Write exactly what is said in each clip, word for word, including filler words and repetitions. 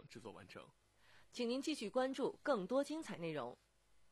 制作完成。 请您继续关注更多精彩内容。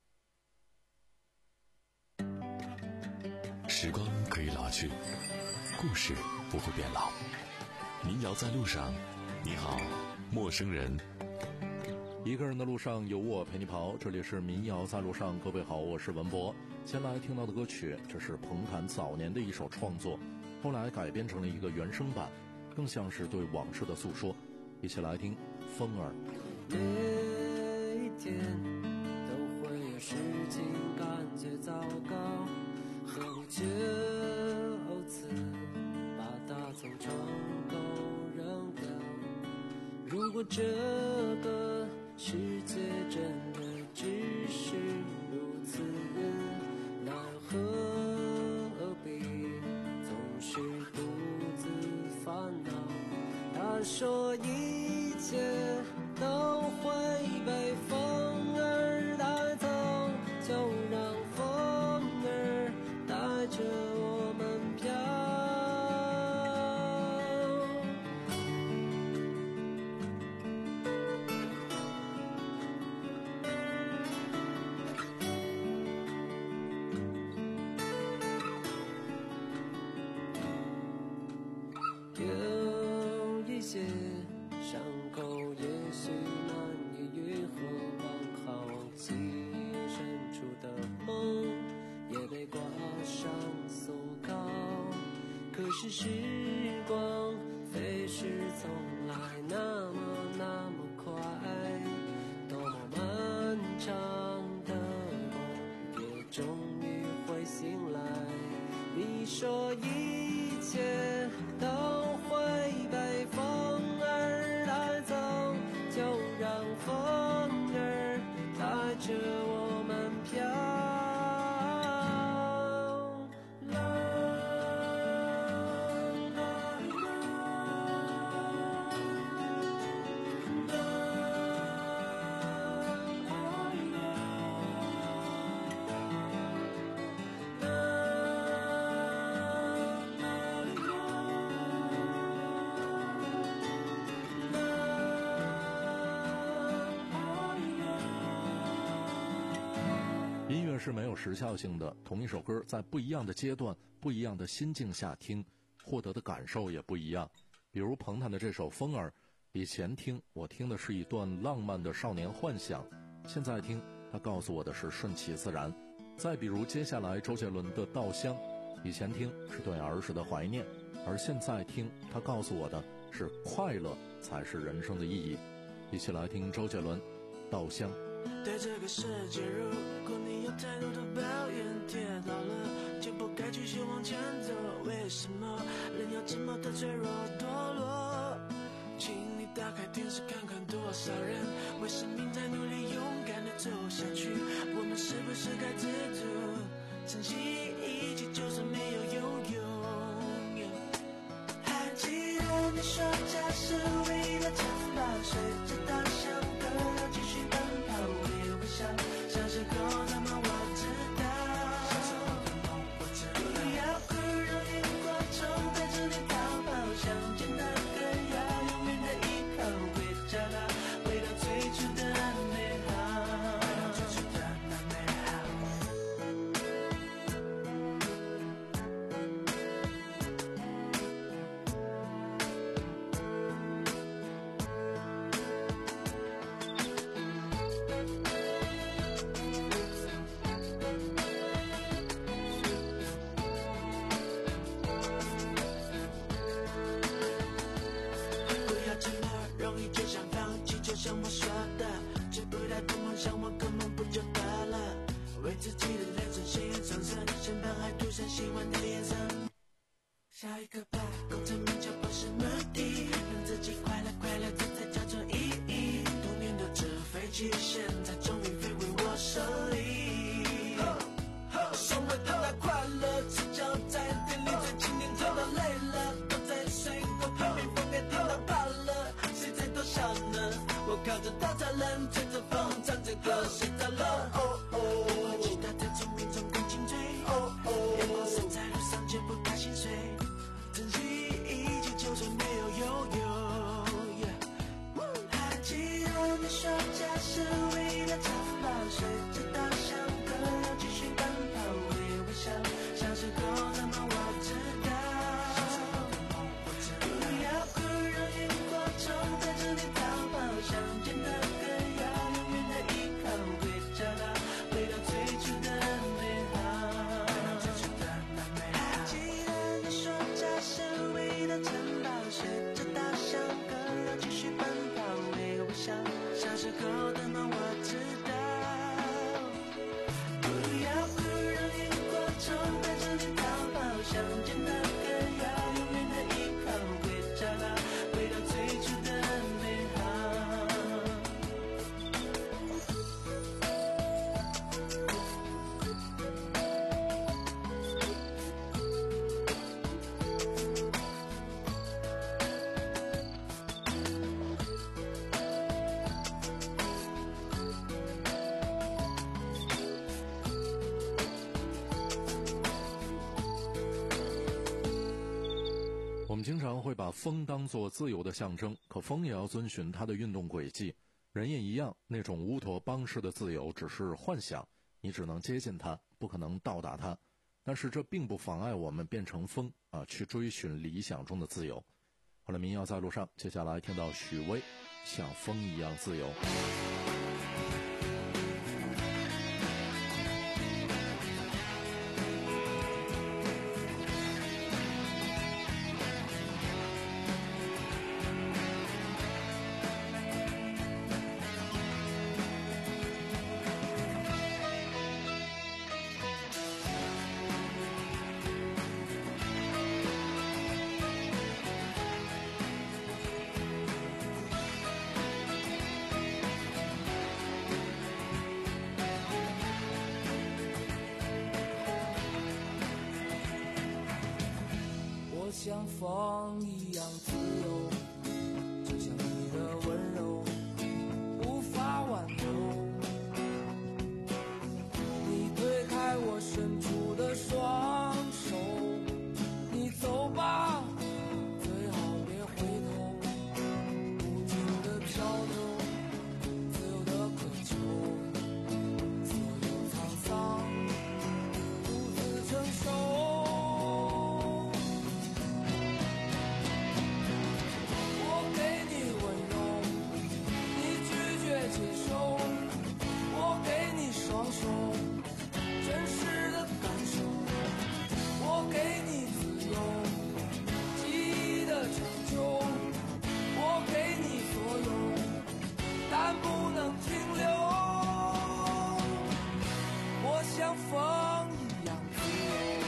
时光可以老去，故事不会变老。民谣在路上，你好，陌生人。 一个人的路上有我陪你跑，这里是民谣在路上，各位好，我是文博。先来听到的歌曲，这是彭坦早年的一首创作，后来改编成了一个原声版，更像是对往事的诉说。一起来听《风儿》。 每一天都会有事情感觉糟糕，何不就此把它从窗口扔掉？如果这个世界真的只是如此，那又何必总是独自烦恼？他说一切都会被风儿带走，就让风儿带着我们飘。有一些伤口也许难以愈合，往好奇深处的梦也被挂上锁铐。可是时光飞逝从来那么那么快，多么漫长的梦也终于会醒来。你说一切都会被风儿带走，就让风儿带着我们飘。 音乐是没有时效性的，同一首歌在不一样的阶段、不一样的心境下听，获得的感受也不一样。比如彭坦的这首《风儿》，以前听我听的是一段浪漫的少年幻想，现在听他告诉我的是顺其自然。再比如接下来周杰伦的《稻香》，以前听是对儿时的怀念，而现在听他告诉我的是快乐才是人生的意义。一起来听周杰伦《稻香》。 对这个世界，如果你有太多的抱怨，跌倒了就不该继续往前走。为什么人要这么的脆弱堕落？请你打开电视看看多少人为生命在努力勇敢的走下去。我们是不是该知足，珍惜一切就算没有拥有？还记得你说家是唯一的城堡，随着稻香歌要继续奔跑，别微笑，小时候的梦我知道，小时候的梦我知道，不要哭，让荧光虫带着你逃跑，想见那个要永远的依靠，回找到回到最初的美好，回到最初的那美好。像我说的，追不到的梦想我根本不就得了，为自己的人生鲜艳上升，身旁还涂上希望的脸上。下一个吧，功成名就不是目的，让自己快乐快乐，这才叫做意义。多年的纸飞机，现在终于飞回我手里。生活的那快乐，赤脚在店里最经典，走到累了，都在水果旁边风给听到怕了，谁在多想呢？我靠着稻草人，吹着风，唱着歌，睡着了。哦哦，我期待在聪明中更精粹。哦哦，眼光是在路上却不怕心碎，珍惜一切就算没有拥有。还记说家是唯一的城堡，随着稻香歌谣继续奔跑，微微笑，小时候的梦我知道。不要哭，让萤火虫带着你逃跑，乡间的歌谣永远的依靠，会找到回到最初的美好。还记得你说家是唯一的城堡，随着稻香歌谣继续奔跑，微微笑，小时候的梦我知道。不要哭，让萤火虫带着你逃跑，乡间的歌谣永远的依靠，会找到回到最初的美好。 我们经常会把风当作自由的象征，可风也要遵循它的运动轨迹。人也一样，那种乌托邦式的自由只是幻想，你只能接近它，不可能到达它。但是这并不妨碍我们变成风啊，去追寻理想中的自由。好了，民谣在路上，接下来听到许巍，像风一样自由。 像风一样自由，就像你的温柔无法挽留。你推开我伸出的双手，你走吧，最好别回头。无尽的漂流，自由的渴求，所有沧桑独自承受。像风一样自由，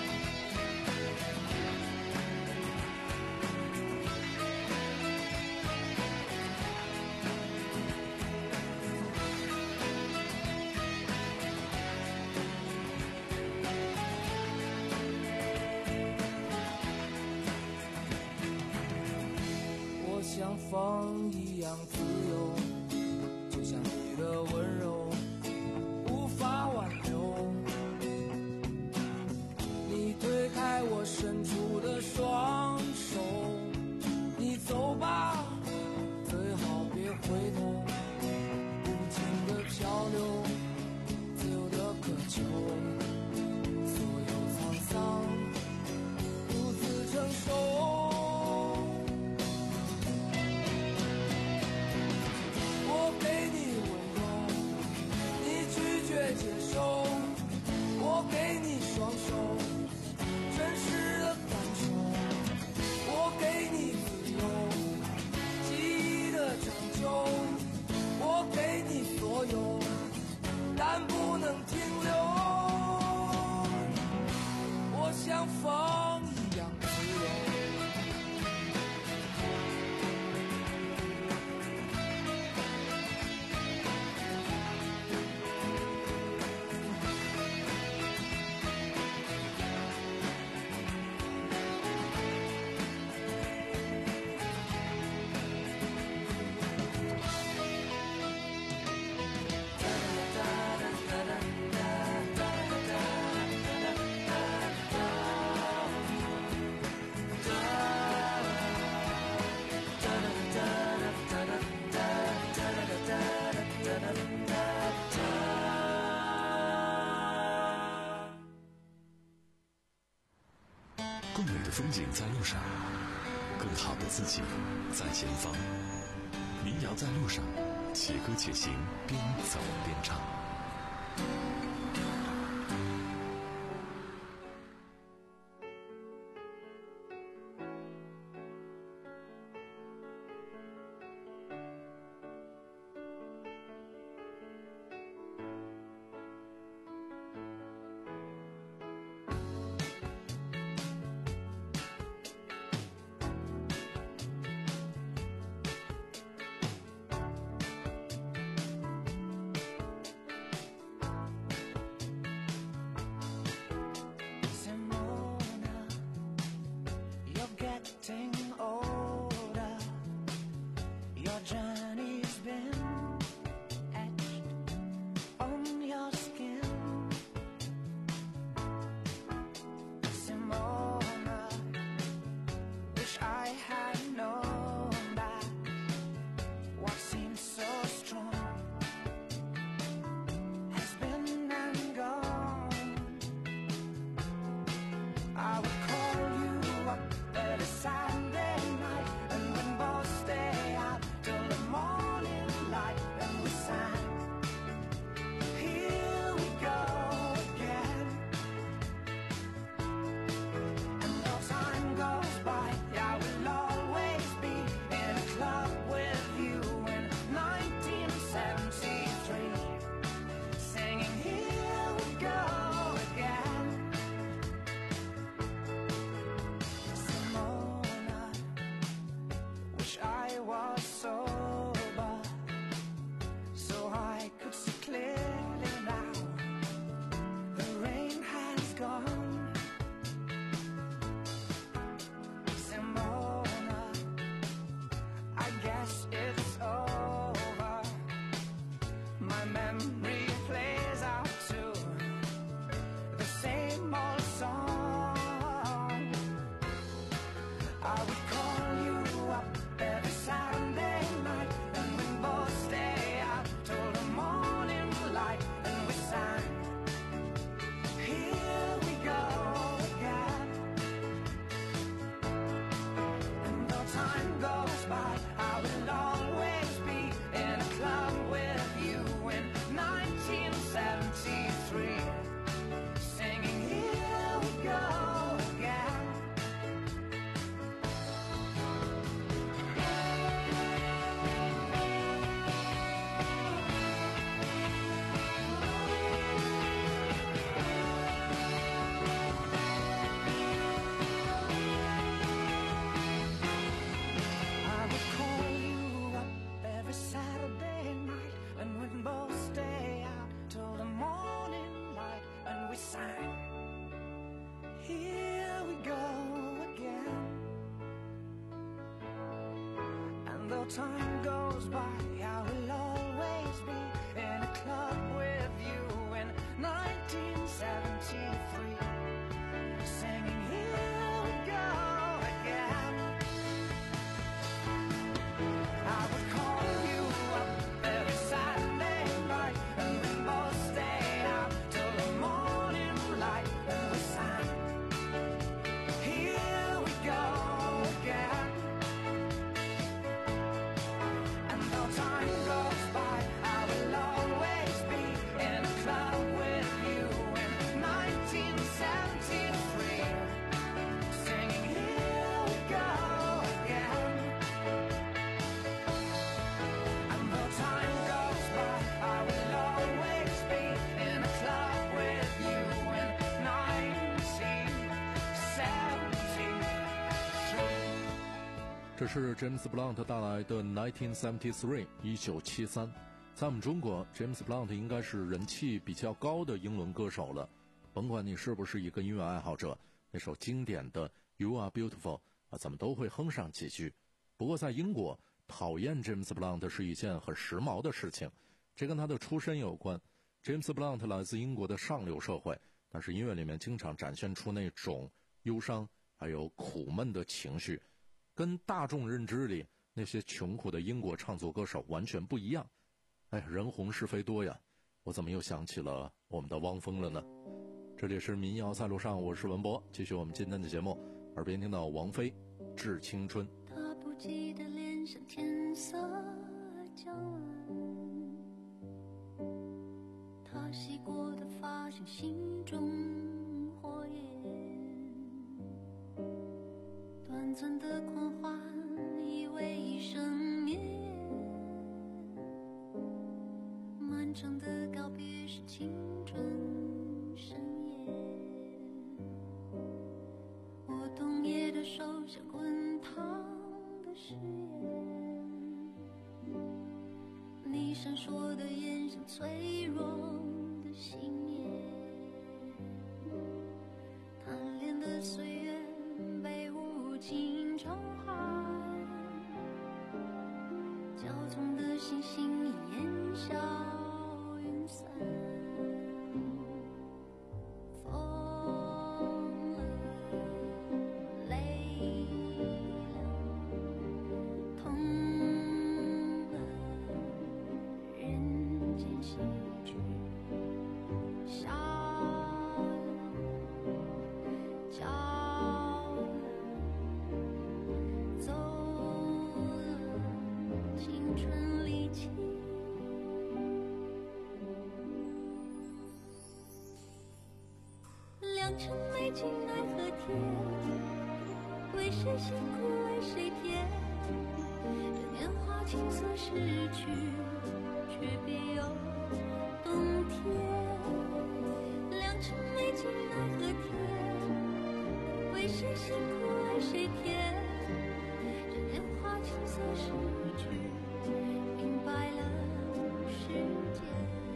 我像风一样自由，就像你的温柔无法挽留。你推开我伸出的双手，你走吧，最好别回头。无尽的漂流，自由的渴求，所有沧桑独自承受。 风景在路上，更好的自己在前方。民谣在路上，且歌且行，边走边唱。 Time goes by, I will always be in a club with you in nineteen seventy-three, singing Here We Go Again. I would call you up every Saturday night, and we both stay out till the morning light, and we sang Here We Go Again. Time goes by, I will always be in a club with you in nineteen seventy-three, singing Here We Go Again. And though time goes by, I will always be in a club with you in nineteen seventy-three. 这是 James Blunt 带来的nineteen seventy-three 一九七三。在我们中国 James Blunt 应该是人气比较高的英伦歌手了，甭管你是不是一个音乐爱好者，那首经典的 You Are Beautiful 啊，咱们都会哼上几句。不过在英国，讨厌 James Blunt 是一件很时髦的事情，这跟他的出身有关。James Blunt 来自英国的上流社会，但是音乐里面经常展现出那种忧伤还有苦闷的情绪，跟大众认知里那些穷苦的英国唱作歌手完全不一样。哎，人红是非多呀，我怎么又想起了我们的汪峰了呢？这里是民谣在路上，我是文博，继续我们今天的节目。 耳边听到王菲《致青春》。 他不记得脸上天色将晚，他洗过的发像心中火焰，短暂的狂欢以为一生灭，漫长的告别是青春盛宴。我冬夜的手像滚烫的誓言，你闪烁的眼像脆弱的信念，贪恋的岁月被无情偿还，骄纵的星星已烟消云散。良辰美景奈何天，为谁辛苦为谁甜，这年华青涩逝去，却别有冬天。良辰美景奈何天，为谁辛苦为谁甜，这年华青涩逝去，明白了世间。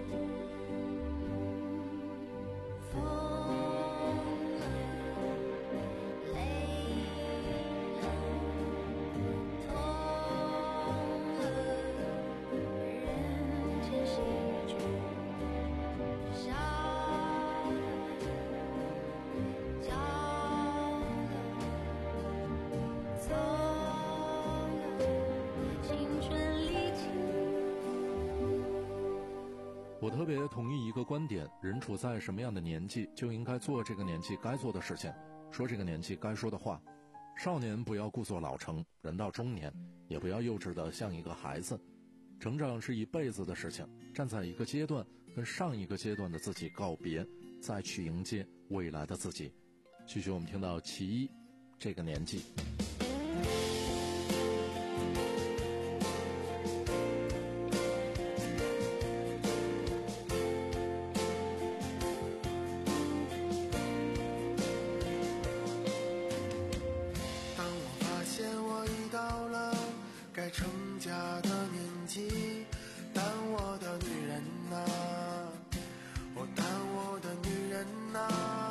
我特别同意一个观点，人处在什么样的年纪，就应该做这个年纪该做的事情，说这个年纪该说的话。少年不要故作老成，人到中年也不要幼稚的像一个孩子。成长是一辈子的事情，站在一个阶段跟上一个阶段的自己告别，再去迎接未来的自己。继续我们听到其一，这个年纪。 成家的年纪，但我的女人啊，哦，但我的女人啊，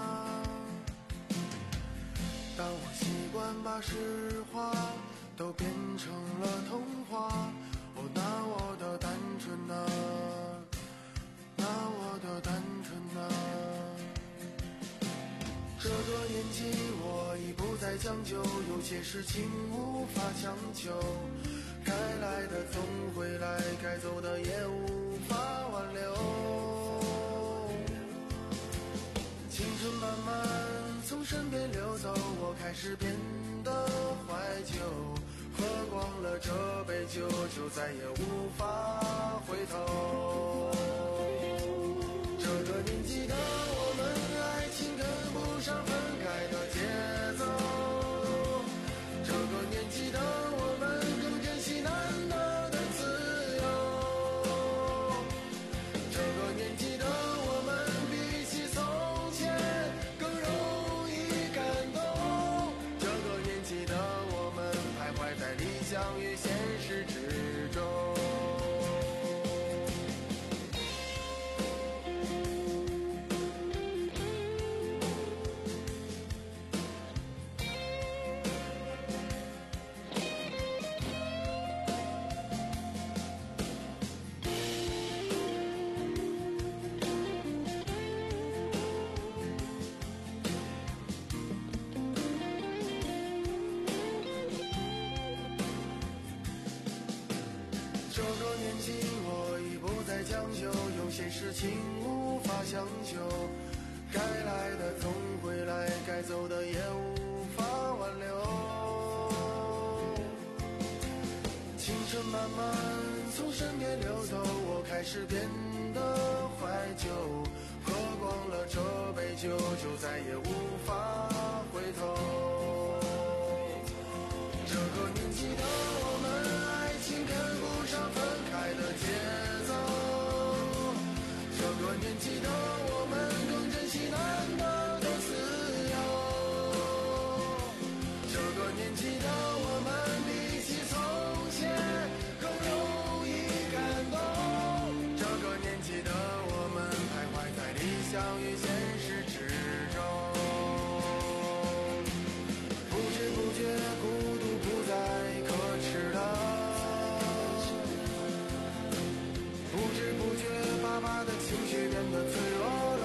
当我习惯把实话都变成了童话，哦，那我的单纯啊，那我的单纯啊，这个年纪我已不再将就，有些事情无法强求，该来的总会来，该走的也无法挽留。青春慢慢从身边流走，我开始变得怀旧，喝光了这杯酒，就再也无法回头。这个年纪的我们，爱情跟不上分开的节奏，这个年纪的我们更珍惜难得的自由，这个年纪的我们比起从前更容易感动，这个年纪的我们徘徊在理想与现实之中。这个年纪我已不再将就，有些事情无法强求，该来的总会来，该走的也无法挽身边流走，我开始变得怀旧，喝光了这杯酒，就再也无法回头。这个年纪的我们，爱情跟不上分开的节奏。这个年纪的我们，更珍惜难得的自由。这个年纪的我们，比起从前更容易感动。这个年纪的我们，徘徊在理想与现实之中。不知不觉，孤独不再可耻了。不知不觉，爸爸的情绪变得脆弱了。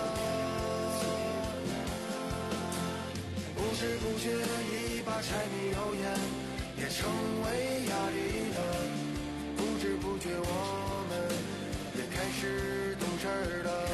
不知不觉，一把柴米油盐也成为压力了。不知不觉，我们也开始懂事儿了。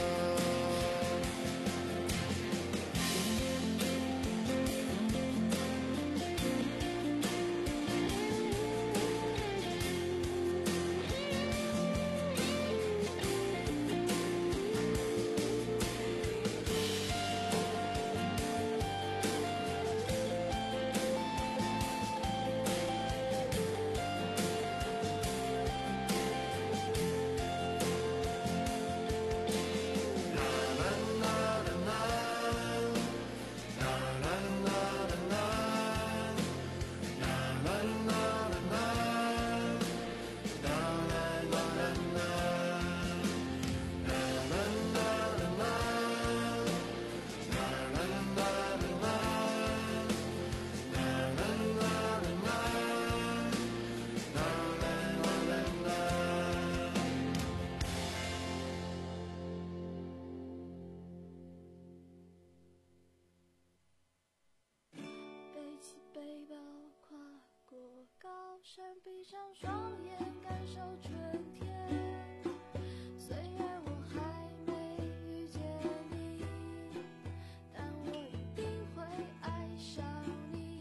背起背包，跨过高山，闭上双眼，感受春天。虽然我还没遇见你，但我一定会爱上你。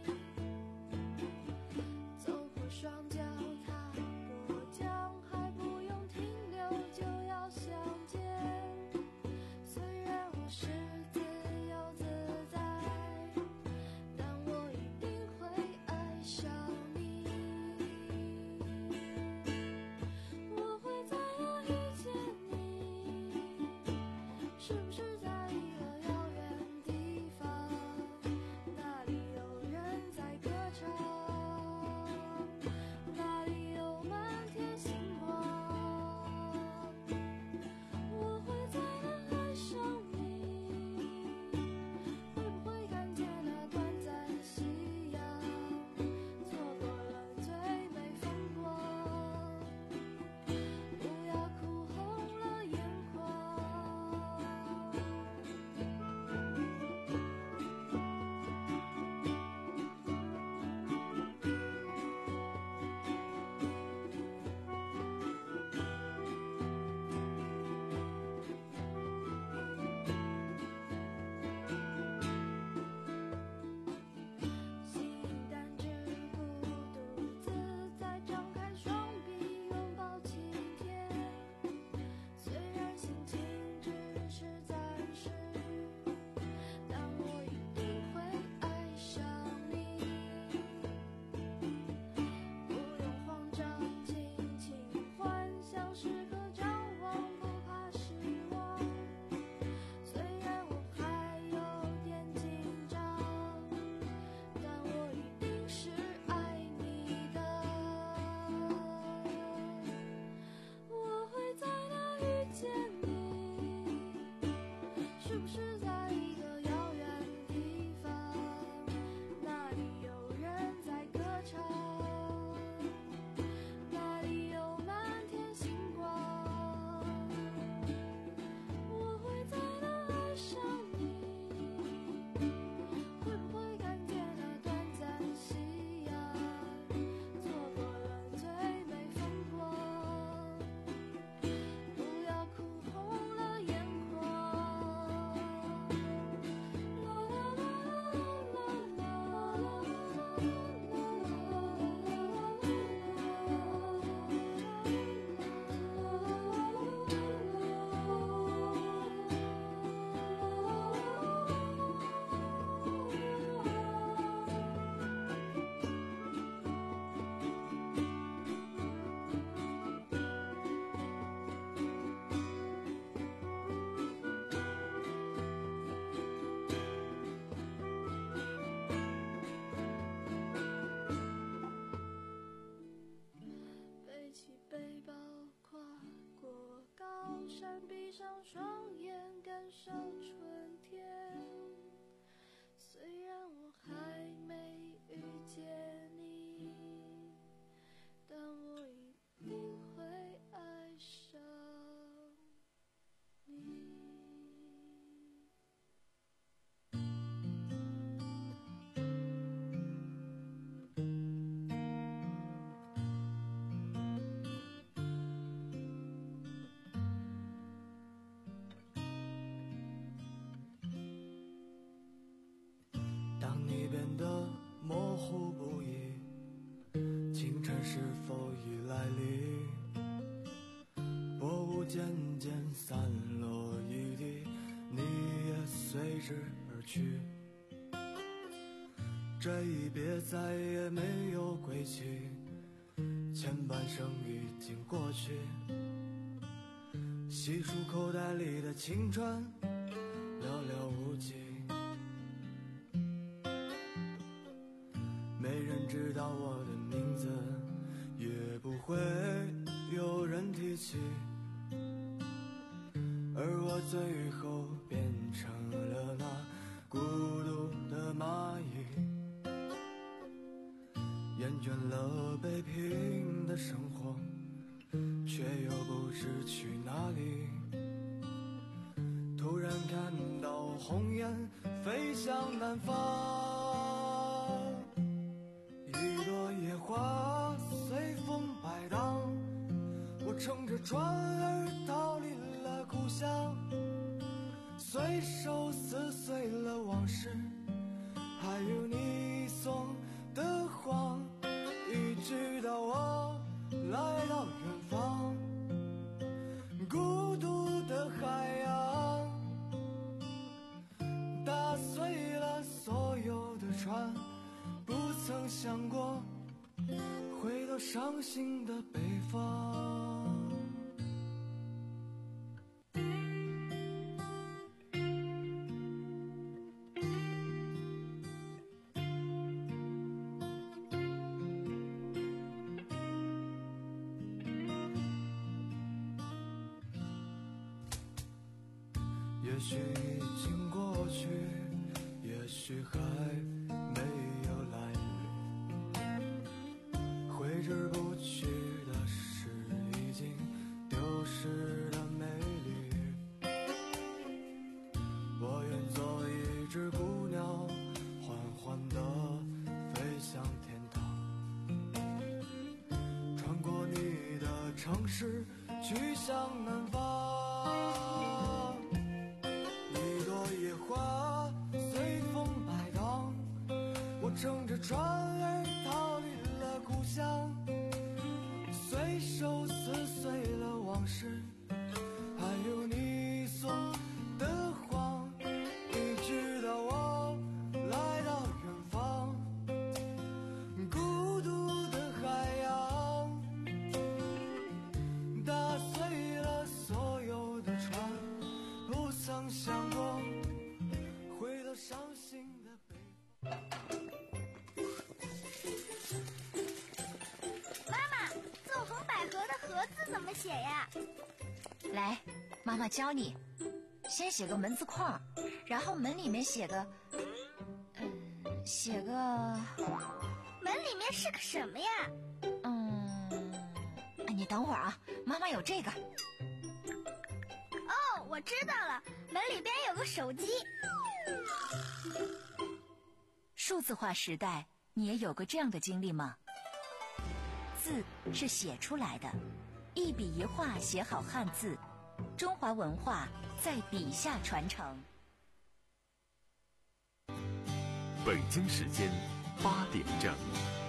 走过双脚，踏过江，还不用停留就要相见。虽然我是自由自在，但我一定会爱上你。 少春天。虽然我还没遇见你，但我一定会爱上你。 当你变得模糊不已，清晨是否已来临？薄雾渐渐散落一地，你也随之而去。这一别再也没有归期，前半生已经过去。细数口袋里的青春，寥寥无几。没人知道我的名字，也不会有人提起，而我最后变成了那孤独的蚂蚁，厌倦了北平的生活，却又不知去哪里。突然看到红雁飞向南方，一朵野花随风摆荡，我乘着船儿逃离了故乡，随手撕碎了往事，还有你送的谎，一直到我来到远方，孤独的海洋打碎了所有的船，不曾想过回到伤心的北方。也许已经过去，也许还没有来临，挥之不去的是已经丢失的美丽。我愿做一只孤鸟，缓缓地飞向天堂，穿过你的城市，去向南方。野花随风摆荡，我乘着船儿逃离了故乡，随手撕碎了往事，还有你送的谎，一直到我来到远方，孤独的海洋打碎了所有的船，不曾想过回到伤心的北方。 妈妈，纵横捭阖的阖字怎么写呀？ 来，妈妈教你。先写个门字框，然后门里面写个，嗯，写个。 门里面是个什么呀？ 嗯，你等会儿啊，妈妈有这个。 哦，我知道了，门里边有个手机。 数字化时代，你也有过这样的经历吗？字是写出来的，一笔一画写好汉字，中华文化在笔下传承。 北京时间八点整。